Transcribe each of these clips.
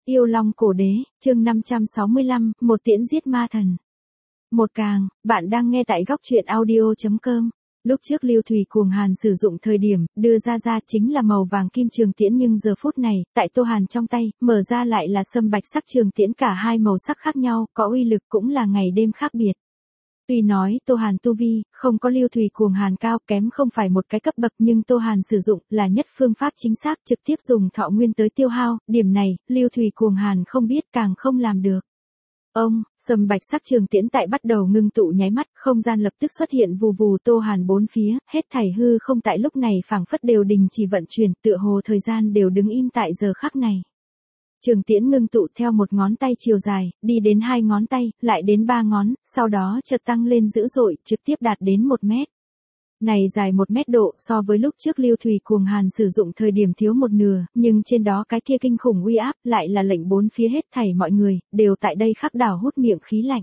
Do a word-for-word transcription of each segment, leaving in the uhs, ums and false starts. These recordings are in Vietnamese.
Yêu Long Cổ Đế, chương năm trăm sáu mươi lăm, một tiễn giết ma thần. Một càng, bạn đang nghe tại góc truyện audio.com. Lúc trước Lưu Thủy Cuồng Hàn sử dụng thời điểm, đưa ra ra chính là màu vàng kim trường tiễn, nhưng giờ phút này, tại Tô Hàn trong tay, mở ra lại là sâm bạch sắc trường tiễn, cả hai màu sắc khác nhau, có uy lực cũng là ngày đêm khác biệt. Tuy nói Tô Hàn tu vi, không có Lưu Thủy Cuồng Hàn cao, kém không phải một cái cấp bậc, nhưng Tô Hàn sử dụng là nhất phương pháp chính xác, trực tiếp dùng thọ nguyên tới tiêu hao, điểm này, Lưu Thủy Cuồng Hàn không biết càng không làm được. Ông, sâm bạch sắc trường tiễn tại bắt đầu ngưng tụ nháy mắt, không gian lập tức xuất hiện vù vù Tô Hàn bốn phía, hết thảy hư không tại lúc này phảng phất đều đình chỉ vận chuyển, tựa hồ thời gian đều đứng im tại giờ khắc này. Trường tiễn ngưng tụ theo một ngón tay chiều dài, đi đến hai ngón tay, lại đến ba ngón, sau đó chợt tăng lên dữ dội, trực tiếp đạt đến một mét. Này dài một mét độ, so với lúc trước Lưu Thủy Cuồng Hàn sử dụng thời điểm thiếu một nửa, nhưng trên đó cái kia kinh khủng uy áp, lại là lệnh bốn phía hết thảy mọi người, đều tại đây khắc đảo hút miệng khí lạnh.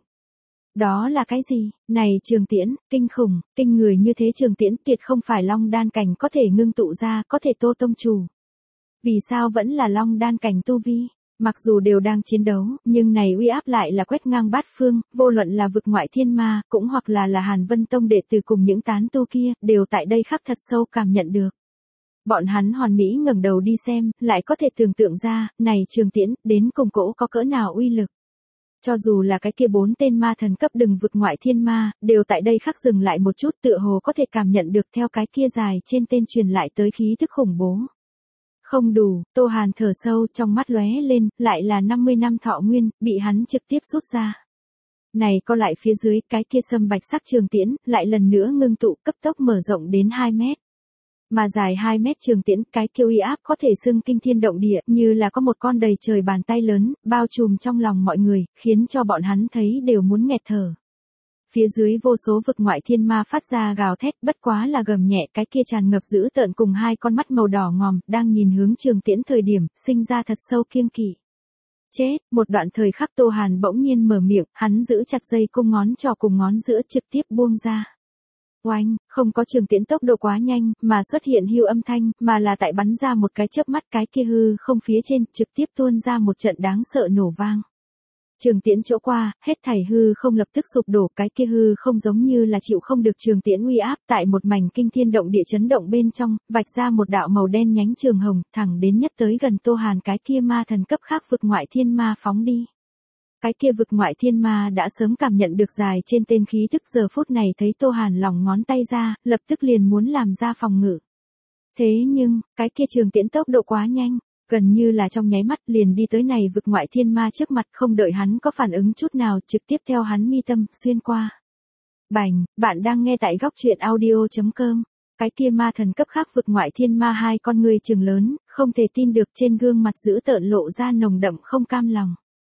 Đó là cái gì? Này trường tiễn, kinh khủng, kinh người như thế trường tiễn tuyệt không phải long đan cảnh có thể ngưng tụ ra, có thể Tô tông chủ. Vì sao vẫn là long đan cảnh tu vi? Mặc dù đều đang chiến đấu, nhưng này uy áp lại là quét ngang bát phương, vô luận là vực ngoại thiên ma, cũng hoặc là là Hàn Vân Tông đệ tử cùng những tán tu kia, đều tại đây khắc thật sâu cảm nhận được. Bọn hắn hoàn mỹ ngẩng đầu đi xem, lại có thể tưởng tượng ra, này trường tiễn, đến cùng cỗ có cỡ nào uy lực. Cho dù là cái kia bốn tên ma thần cấp đừng vực ngoại thiên ma, đều tại đây khắc dừng lại một chút, tựa hồ có thể cảm nhận được theo cái kia dài trên tên truyền lại tới khí thức khủng bố. Không đủ, Tô Hàn thở sâu, trong mắt lóe lên, lại là năm mươi năm thọ nguyên, bị hắn trực tiếp rút ra. Này có lại phía dưới, cái kia sâm bạch sắc trường tiễn, lại lần nữa ngưng tụ cấp tốc mở rộng đến hai mét. Mà dài hai mét trường tiễn, cái kia uy áp có thể xưng kinh thiên động địa, như là có một con đầy trời bàn tay lớn, bao trùm trong lòng mọi người, khiến cho bọn hắn thấy đều muốn nghẹt thở. Phía dưới vô số vực ngoại thiên ma phát ra gào thét, bất quá là gầm nhẹ, cái kia tràn ngập dữ tợn cùng hai con mắt màu đỏ ngòm, đang nhìn hướng trường tiễn thời điểm, sinh ra thật sâu kiêng kỵ. Chết, một đoạn thời khắc Tô Hàn bỗng nhiên mở miệng, hắn giữ chặt dây cung ngón trỏ cùng ngón giữa trực tiếp buông ra. Oanh, không có trường tiễn tốc độ quá nhanh, mà xuất hiện hưu âm thanh, mà là tại bắn ra một cái chớp mắt, cái kia hư không phía trên, trực tiếp tuôn ra một trận đáng sợ nổ vang. Trường tiễn chỗ qua, hết thảy hư không lập tức sụp đổ, cái kia hư không giống như là chịu không được trường tiễn uy áp, tại một mảnh kinh thiên động địa chấn động bên trong, vạch ra một đạo màu đen nhánh trường hồng, thẳng đến nhất tới gần Tô Hàn, cái kia ma thần cấp khác vực ngoại thiên ma phóng đi. Cái kia vực ngoại thiên ma đã sớm cảm nhận được dài trên tên khí thức, giờ phút này thấy Tô Hàn lòng ngón tay ra, lập tức liền muốn làm ra phòng ngự. Thế nhưng, cái kia trường tiễn tốc độ quá nhanh. Gần như là trong nháy mắt liền đi tới này vực ngoại thiên ma trước mặt, không đợi hắn có phản ứng chút nào, trực tiếp theo hắn mi tâm, xuyên qua. Bành, bạn đang nghe tại góc truyện audio.com. Cái kia ma thần cấp khác vực ngoại thiên ma hai con người trừng lớn, không thể tin được, trên gương mặt dữ tợn lộ ra nồng đậm không cam lòng.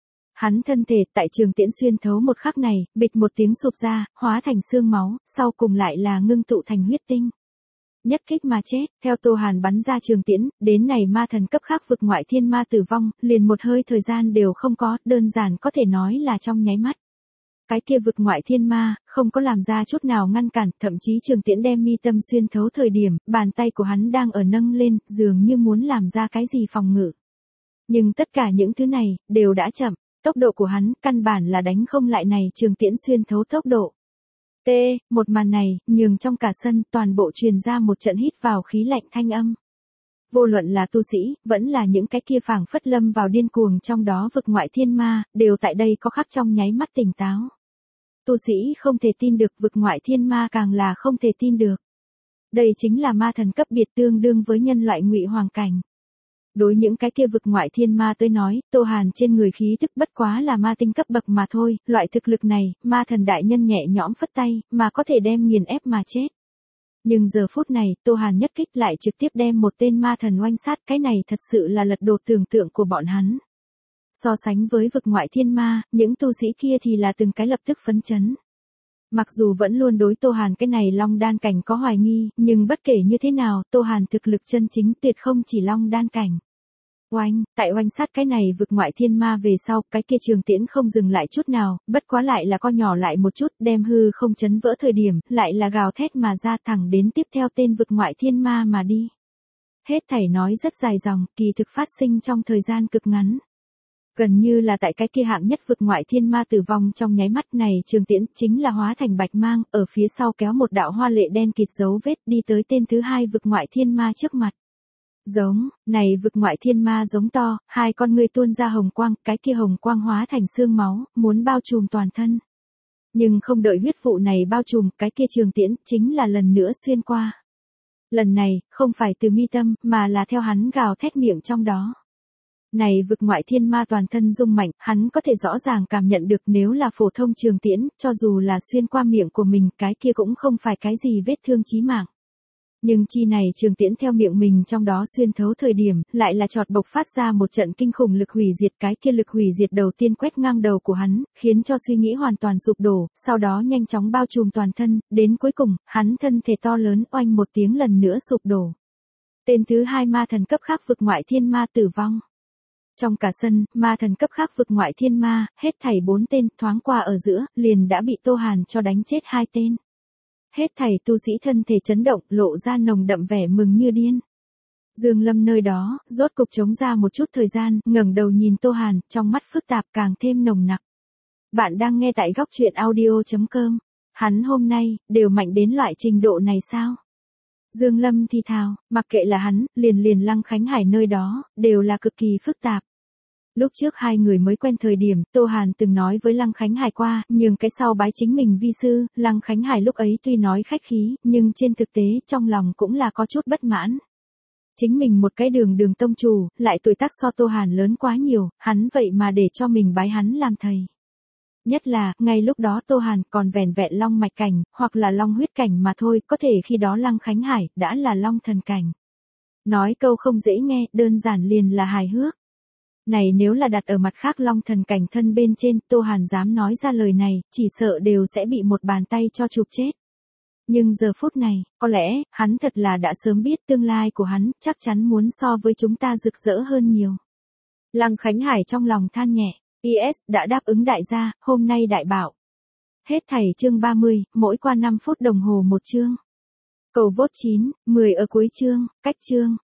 Hắn thân thể tại trường tiễn xuyên thấu một khắc này, bịch một tiếng sụp ra, hóa thành xương máu, sau cùng lại là ngưng tụ thành huyết tinh. Nhất kích mà chết, theo Tô Hàn bắn ra trường tiễn, đến này ma thần cấp khác vực ngoại thiên ma tử vong, liền một hơi thời gian đều không có, đơn giản có thể nói là trong nháy mắt. Cái kia vực ngoại thiên ma, không có làm ra chút nào ngăn cản, thậm chí trường tiễn đem mi tâm xuyên thấu thời điểm, bàn tay của hắn đang ở nâng lên, dường như muốn làm ra cái gì phòng ngự. Nhưng tất cả những thứ này, đều đã chậm, tốc độ của hắn, căn bản là đánh không lại này trường tiễn xuyên thấu tốc độ. T, một màn này, nhường trong cả sân, toàn bộ truyền ra một trận hít vào khí lạnh thanh âm. Vô luận là tu sĩ, vẫn là những cái kia phảng phất lâm vào điên cuồng trong đó vực ngoại thiên ma, đều tại đây có khắc trong nháy mắt tỉnh táo. Tu sĩ không thể tin được, vực ngoại thiên ma càng là không thể tin được. Đây chính là ma thần cấp biệt, tương đương với nhân loại ngụy hoàng cảnh. Đối những cái kia vực ngoại thiên ma tới nói, Tô Hàn trên người khí tức bất quá là ma tinh cấp bậc mà thôi, loại thực lực này, ma thần đại nhân nhẹ nhõm phất tay, mà có thể đem nghiền ép mà chết. Nhưng giờ phút này, Tô Hàn nhất kích lại trực tiếp đem một tên ma thần oanh sát, cái này thật sự là lật đổ tưởng tượng của bọn hắn. So sánh với vực ngoại thiên ma, những tu sĩ kia thì là từng cái lập tức phấn chấn. Mặc dù vẫn luôn đối Tô Hàn cái này long đan cảnh có hoài nghi, nhưng bất kể như thế nào, Tô Hàn thực lực chân chính tuyệt không chỉ long đan cảnh. Oanh, tại oanh sát cái này vực ngoại thiên ma về sau, cái kia trường tiễn không dừng lại chút nào, bất quá lại là co nhỏ lại một chút, đem hư không chấn vỡ thời điểm, lại là gào thét mà ra, thẳng đến tiếp theo tên vực ngoại thiên ma mà đi. Hết thảy nói rất dài dòng, kỳ thực phát sinh trong thời gian cực ngắn. Gần như là tại cái kia hạng nhất vực ngoại thiên ma tử vong trong nháy mắt này, Trường Tiễn chính là hóa thành bạch mang, ở phía sau kéo một đạo hoa lệ đen kịt dấu vết đi tới tên thứ hai vực ngoại thiên ma trước mặt. Giống, này vực ngoại thiên ma giống to, hai con ngươi tuôn ra hồng quang, cái kia hồng quang hóa thành xương máu, muốn bao trùm toàn thân. Nhưng không đợi huyết vụ này bao trùm, cái kia Trường Tiễn chính là lần nữa xuyên qua. Lần này, không phải từ mi tâm, mà là theo hắn gào thét miệng trong đó. Này vực ngoại thiên ma toàn thân rung mạnh, hắn có thể rõ ràng cảm nhận được nếu là phổ thông Trường Tiễn, cho dù là xuyên qua miệng của mình, cái kia cũng không phải cái gì vết thương chí mạng. Nhưng chi này Trường Tiễn theo miệng mình trong đó xuyên thấu thời điểm, lại là chọt bộc phát ra một trận kinh khủng lực hủy diệt, cái kia lực hủy diệt đầu tiên quét ngang đầu của hắn, khiến cho suy nghĩ hoàn toàn sụp đổ, sau đó nhanh chóng bao trùm toàn thân, đến cuối cùng, hắn thân thể to lớn oanh một tiếng lần nữa sụp đổ. Tên thứ hai ma thần cấp khác vực ngoại thiên ma tử vong. Trong cả sân, ma thần cấp khác vực ngoại thiên ma, hết thảy bốn tên, thoáng qua ở giữa, liền đã bị Tô Hàn cho đánh chết hai tên. Hết thảy tu sĩ thân thể chấn động, lộ ra nồng đậm vẻ mừng như điên. Dương Lâm nơi đó, rốt cục chống ra một chút thời gian, ngẩng đầu nhìn Tô Hàn, trong mắt phức tạp càng thêm nồng nặc. Bạn đang nghe tại góc truyện audio chấm com. Hắn hôm nay, đều mạnh đến loại trình độ này sao? Dương Lâm thì thào, mặc kệ là hắn, liền liền Lăng Khánh Hải nơi đó, đều là cực kỳ phức tạp. Lúc trước hai người mới quen thời điểm, Tô Hàn từng nói với Lăng Khánh Hải qua, nhưng cái sau bái chính mình vi sư, Lăng Khánh Hải lúc ấy tuy nói khách khí, nhưng trên thực tế trong lòng cũng là có chút bất mãn. Chính mình một cái đường đường tông chủ, lại tuổi tác so Tô Hàn lớn quá nhiều, hắn vậy mà để cho mình bái hắn làm thầy. Nhất là, ngay lúc đó Tô Hàn còn vẻn vẹn long mạch cảnh, hoặc là long huyết cảnh mà thôi, có thể khi đó Lăng Khánh Hải đã là long thần cảnh. Nói câu không dễ nghe, đơn giản liền là hài hước. Này nếu là đặt ở mặt khác long thần cảnh thân bên trên, Tô Hàn dám nói ra lời này, chỉ sợ đều sẽ bị một bàn tay cho chụp chết. Nhưng giờ phút này, có lẽ, hắn thật là đã sớm biết tương lai của hắn, chắc chắn muốn so với chúng ta rực rỡ hơn nhiều. Lăng Khánh Hải trong lòng than nhẹ, i ét đã đáp ứng đại gia, hôm nay đại bảo. Hết thảy chương ba mươi, mỗi qua năm phút đồng hồ một chương. Cầu vote chín, mười ở cuối chương, cách chương.